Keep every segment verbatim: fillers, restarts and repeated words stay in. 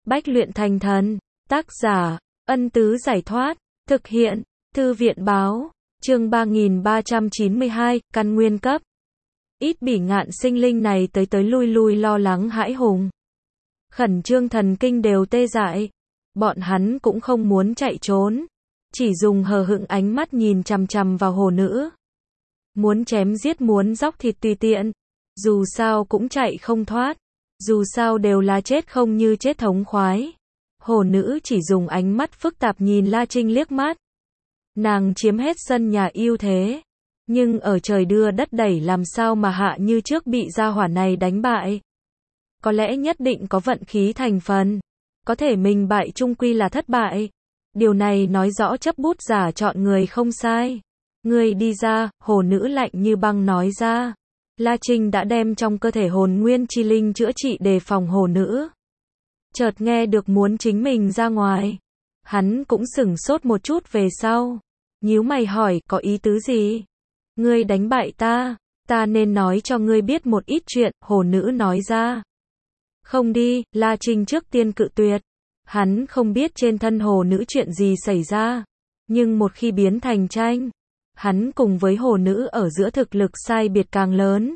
Bách luyện thành thần. Tác giả, Ân Tứ Giải Thoát. Thực hiện, Thư viện Báo. Chương ba nghìn ba trăm chín mươi hai, căn nguyên cấp. Ít bỉ ngạn sinh linh này tới tới lui lui lo lắng hãi hùng. Khẩn trương thần kinh đều tê dại. Bọn hắn cũng không muốn chạy trốn. Chỉ dùng hờ hững ánh mắt nhìn chằm chằm vào hồ nữ. Muốn chém giết muốn dóc thịt tùy tiện. Dù sao cũng chạy không thoát. Dù sao đều là chết không như chết thống khoái. Hồ nữ chỉ dùng ánh mắt phức tạp nhìn La Trinh liếc mắt. Nàng chiếm hết sân nhà ưu thế. Nhưng ở trời đưa đất đẩy làm sao mà hạ như trước bị gia hỏa này đánh bại. Có lẽ nhất định có vận khí thành phần. Có thể mình bại chung quy là thất bại. Điều này nói rõ chấp bút giả chọn người không sai. Người đi ra, hồ nữ lạnh như băng nói ra. La Trinh đã đem trong cơ thể hồn nguyên chi linh chữa trị đề phòng hồ nữ. Chợt nghe được muốn chính mình ra ngoài. Hắn cũng sửng sốt một chút về sau. Nhíu mày hỏi, có ý tứ gì? Ngươi đánh bại ta, ta nên nói cho ngươi biết một ít chuyện, hồ nữ nói ra. Không đi, La Trinh trước tiên cự tuyệt. Hắn không biết trên thân hồ nữ chuyện gì xảy ra. Nhưng một khi biến thành tranh, hắn cùng với hồ nữ ở giữa thực lực sai biệt càng lớn.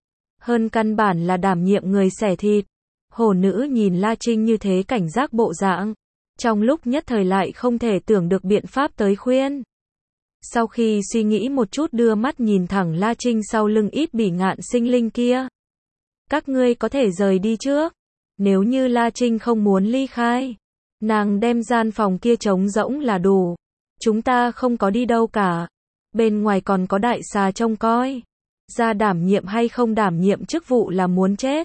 Hơn căn bản là đảm nhiệm người xẻ thịt. Hồ nữ nhìn La Trinh như thế cảnh giác bộ dạng. Trong lúc nhất thời lại không thể tưởng được biện pháp tới khuyên. Sau khi suy nghĩ một chút đưa mắt nhìn thẳng La Trinh sau lưng ít bỉ ngạn sinh linh kia. Các ngươi có thể rời đi trước. Nếu như La Trinh không muốn ly khai, nàng đem gian phòng kia trống rỗng là đủ. Chúng ta không có đi đâu cả. Bên ngoài còn có đại xà trông coi. Ra đảm nhiệm hay không đảm nhiệm chức vụ là muốn chết.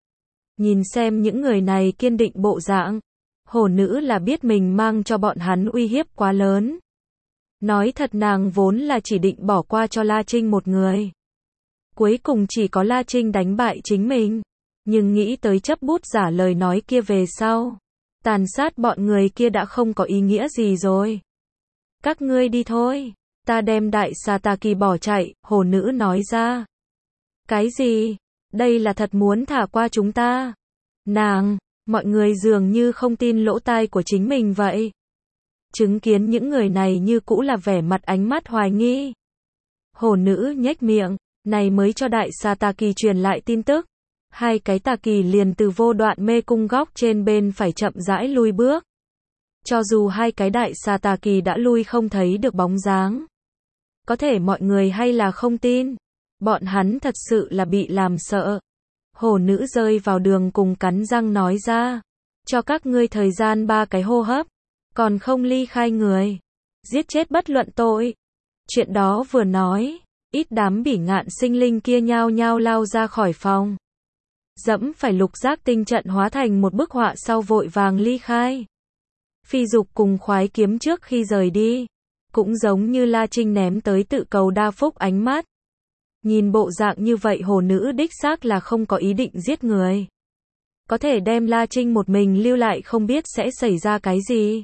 Nhìn xem những người này kiên định bộ dạng. Hồ nữ là biết mình mang cho bọn hắn uy hiếp quá lớn. Nói thật nàng vốn là chỉ định bỏ qua cho La Trinh một người. Cuối cùng chỉ có La Trinh đánh bại chính mình. Nhưng nghĩ tới chấp bút giả lời nói kia về sau. Tàn sát bọn người kia đã không có ý nghĩa gì rồi. Các ngươi đi thôi. Ta đem đại xà tà kỳ bỏ chạy, hồ nữ nói ra. Cái gì? Đây là thật muốn thả qua chúng ta. Nàng, mọi người dường như không tin lỗ tai của chính mình vậy. Chứng kiến những người này như cũ là vẻ mặt ánh mắt hoài nghi. Hồ nữ nhếch miệng, này mới cho đại xà tà kỳ truyền lại tin tức. Hai cái tà kỳ liền từ vô đoạn mê cung góc trên bên phải chậm rãi lui bước. Cho dù hai cái đại xà tà kỳ đã lui không thấy được bóng dáng. Có thể mọi người hay là không tin. Bọn hắn thật sự là bị làm sợ. Hồ nữ rơi vào đường cùng cắn răng nói ra. Cho các ngươi thời gian ba cái hô hấp. Còn không ly khai người. Giết chết bất luận tội. Chuyện đó vừa nói. Ít đám bỉ ngạn sinh linh kia nhao nhao lao ra khỏi phòng. Dẫm phải lục giác tinh trận hóa thành một bức họa sau vội vàng ly khai. Phi dục cùng khoái kiếm trước khi rời đi. Cũng giống như La Trinh ném tới tự cầu đa phúc ánh mắt. Nhìn bộ dạng như vậy hồ nữ đích xác là không có ý định giết người. Có thể đem La Trinh một mình lưu lại không biết sẽ xảy ra cái gì.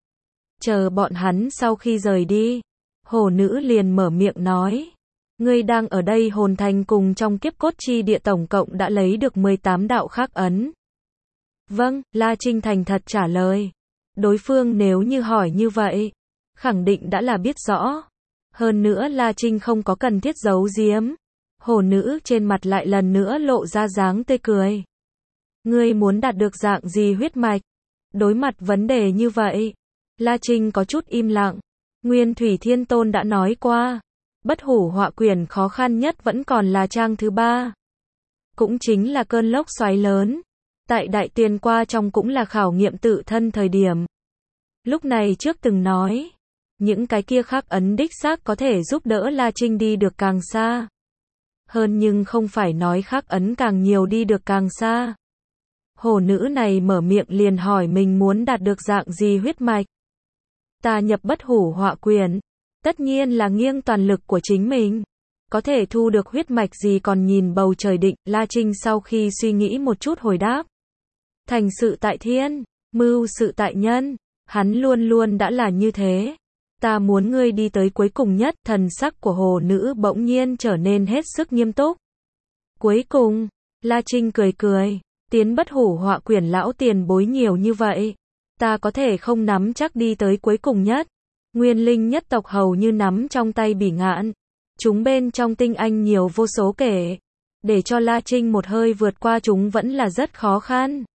Chờ bọn hắn sau khi rời đi. Hồ nữ liền mở miệng nói. Ngươi đang ở đây hồn thành cùng trong kiếp cốt chi địa tổng cộng đã lấy được mười tám đạo khắc ấn. Vâng, La Trinh thành thật trả lời. Đối phương nếu như hỏi như vậy. Khẳng định đã là biết rõ. Hơn nữa La Trinh không có cần thiết giấu giếm. Hồ nữ trên mặt lại lần nữa lộ ra dáng tươi cười. Ngươi muốn đạt được dạng gì huyết mạch? Đối mặt vấn đề như vậy. La Trinh có chút im lặng. Nguyên Thủy Thiên Tôn đã nói qua. Bất hủ họa quyển khó khăn nhất vẫn còn là trang thứ ba. Cũng chính là cơn lốc xoáy lớn. Tại đại tiền qua trong cũng là khảo nghiệm tự thân thời điểm. Lúc này trước từng nói. Những cái kia khắc ấn đích xác có thể giúp đỡ La Trinh đi được càng xa. Hơn nhưng không phải nói khắc ấn càng nhiều đi được càng xa. Hồ nữ này mở miệng liền hỏi mình muốn đạt được dạng gì huyết mạch. Ta nhập bất hủ họa quyền. Tất nhiên là nghiêng toàn lực của chính mình. Có thể thu được huyết mạch gì còn nhìn bầu trời định. La Trinh sau khi suy nghĩ một chút hồi đáp. Thành sự tại thiên, mưu sự tại nhân. Hắn luôn luôn đã là như thế. Ta muốn ngươi đi tới cuối cùng nhất. Thần sắc của hồ nữ bỗng nhiên trở nên hết sức nghiêm túc. Cuối cùng, La Trinh cười cười. Tiến bất hủ họa quyển lão tiền bối nhiều như vậy. Ta có thể không nắm chắc đi tới cuối cùng nhất. Nguyên linh nhất tộc hầu như nắm trong tay Bỉ Ngạn. Chúng bên trong tinh anh nhiều vô số kể. Để cho La Trinh một hơi vượt qua chúng vẫn là rất khó khăn.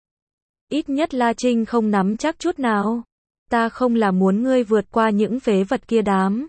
Ít nhất La Trinh không nắm chắc chút nào. Ta không là muốn ngươi vượt qua những phế vật kia đám.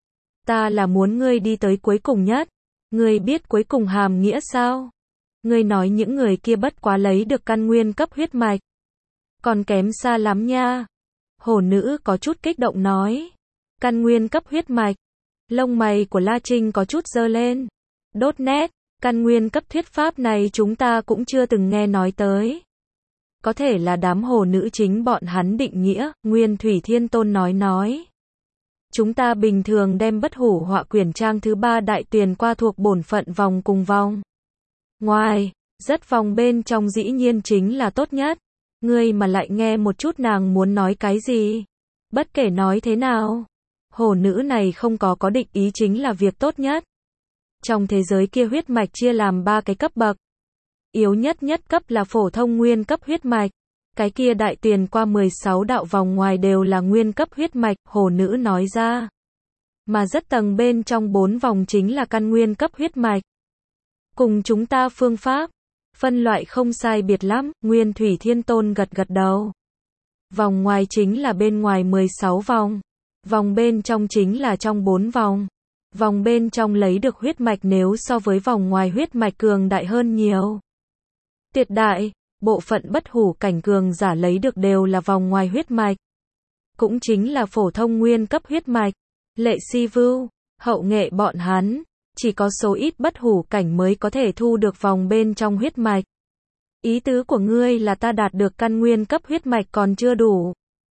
Ta là muốn ngươi đi tới cuối cùng nhất. Ngươi biết cuối cùng hàm nghĩa sao? Ngươi nói những người kia bất quá lấy được căn nguyên cấp huyết mạch. Còn kém xa lắm nha. Hổ nữ có chút kích động nói. Căn nguyên cấp huyết mạch. Lông mày của La Trinh có chút giơ lên. Đốt nét. Căn nguyên cấp thuyết pháp này chúng ta cũng chưa từng nghe nói tới. Có thể là đám hổ nữ chính bọn hắn định nghĩa. Nguyên Thủy Thiên Tôn nói nói. Chúng ta bình thường đem bất hủ họa quyển trang thứ ba đại tuyền qua thuộc bổn phận vòng cùng vòng. Ngoài, rất vòng bên trong dĩ nhiên chính là tốt nhất. Ngươi mà lại nghe một chút nàng muốn nói cái gì. Bất kể nói thế nào. Hổ nữ này không có có định ý chính là việc tốt nhất. Trong thế giới kia huyết mạch chia làm ba cái cấp bậc. Yếu nhất nhất cấp là phổ thông nguyên cấp huyết mạch. Cái kia đại tuyền qua mười sáu đạo vòng ngoài đều là nguyên cấp huyết mạch, hổ nữ nói ra. Mà rất tầng bên trong bốn vòng chính là căn nguyên cấp huyết mạch. Cùng chúng ta phương pháp, phân loại không sai biệt lắm, Nguyên Thủy Thiên Tôn gật gật đầu. Vòng ngoài chính là bên ngoài mười sáu vòng. Vòng bên trong chính là trong bốn vòng. Vòng bên trong lấy được huyết mạch nếu so với vòng ngoài huyết mạch cường đại hơn nhiều. Tuyệt đại, bộ phận bất hủ cảnh cường giả lấy được đều là vòng ngoài huyết mạch. Cũng chính là phổ thông nguyên cấp huyết mạch. Lệ Si Vưu, hậu nghệ bọn hắn, chỉ có số ít bất hủ cảnh mới có thể thu được vòng bên trong huyết mạch. Ý tứ của ngươi là ta đạt được căn nguyên cấp huyết mạch còn chưa đủ.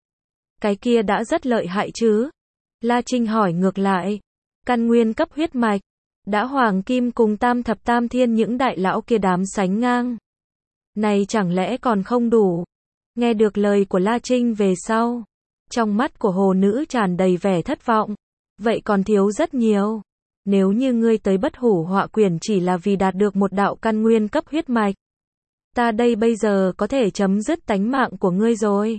Cái kia đã rất lợi hại chứ? La Trinh hỏi ngược lại. Căn nguyên cấp huyết mạch, đã Hoàng Kim cùng Tam Thập Tam Thiên những đại lão kia đám sánh ngang. Này chẳng lẽ còn không đủ? Nghe được lời của La Trinh về sau, trong mắt của hồ nữ tràn đầy vẻ thất vọng. Vậy còn thiếu rất nhiều. Nếu như ngươi tới bất hủ họa quyển chỉ là vì đạt được một đạo căn nguyên cấp huyết mạch, ta đây bây giờ có thể chấm dứt tánh mạng của ngươi rồi.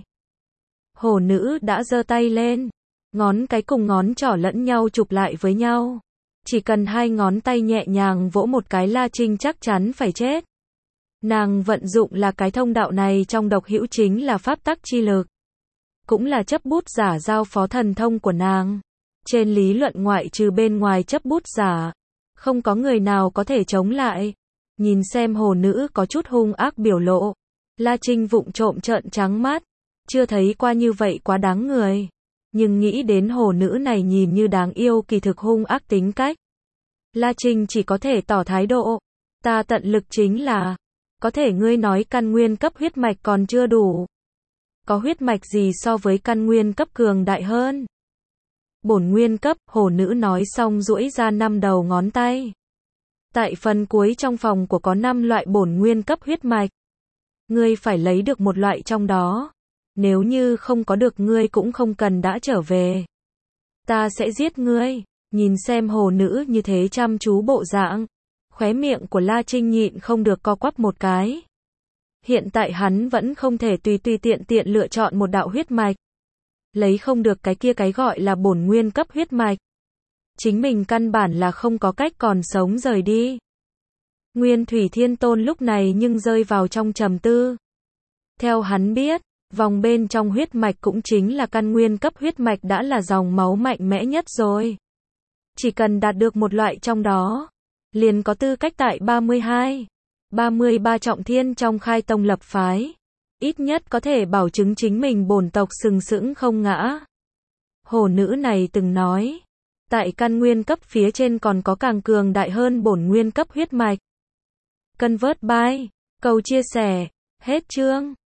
Hồ nữ đã giơ tay lên, ngón cái cùng ngón trỏ lẫn nhau chụp lại với nhau. Chỉ cần hai ngón tay nhẹ nhàng vỗ một cái La Trinh chắc chắn phải chết. Nàng vận dụng là cái thông đạo này trong độc hữu chính là pháp tắc chi lực. Cũng là chấp bút giả giao phó thần thông của nàng. Trên lý luận ngoại trừ bên ngoài chấp bút giả, không có người nào có thể chống lại. Nhìn xem hồ nữ có chút hung ác biểu lộ. La Trinh vụng trộm trợn trắng mắt. Chưa thấy qua như vậy quá đáng người. Nhưng nghĩ đến hồ nữ này nhìn như đáng yêu kỳ thực hung ác tính cách. La Trinh chỉ có thể tỏ thái độ. Ta tận lực chính là, có thể ngươi nói căn nguyên cấp huyết mạch còn chưa đủ. Có huyết mạch gì so với căn nguyên cấp cường đại hơn? Bổn nguyên cấp, hồ nữ nói xong duỗi ra năm đầu ngón tay. Tại phần cuối trong phòng của có năm loại bổn nguyên cấp huyết mạch. Ngươi phải lấy được một loại trong đó. Nếu như không có được ngươi cũng không cần đã trở về. Ta sẽ giết ngươi. Nhìn xem hồ nữ như thế chăm chú bộ dạng. Khóe miệng của La Trinh nhịn không được co quắp một cái. Hiện tại hắn vẫn không thể tùy tùy tiện tiện lựa chọn một đạo huyết mạch. Lấy không được cái kia cái gọi là bổn nguyên cấp huyết mạch. Chính mình căn bản là không có cách còn sống rời đi. Nguyên Thủy Thiên Tôn lúc này nhưng rơi vào trong trầm tư. Theo hắn biết, vòng bên trong huyết mạch cũng chính là căn nguyên cấp huyết mạch đã là dòng máu mạnh mẽ nhất rồi. Chỉ cần đạt được một loại trong đó, liền có tư cách tại ba mươi hai, ba mươi ba trọng thiên trong khai tông lập phái. Ít nhất có thể bảo chứng chính mình bổn tộc sừng sững không ngã. Hồ nữ này từng nói, tại căn nguyên cấp phía trên còn có càng cường đại hơn bổn nguyên cấp huyết mạch. Convert by, cầu chia sẻ, hết chương.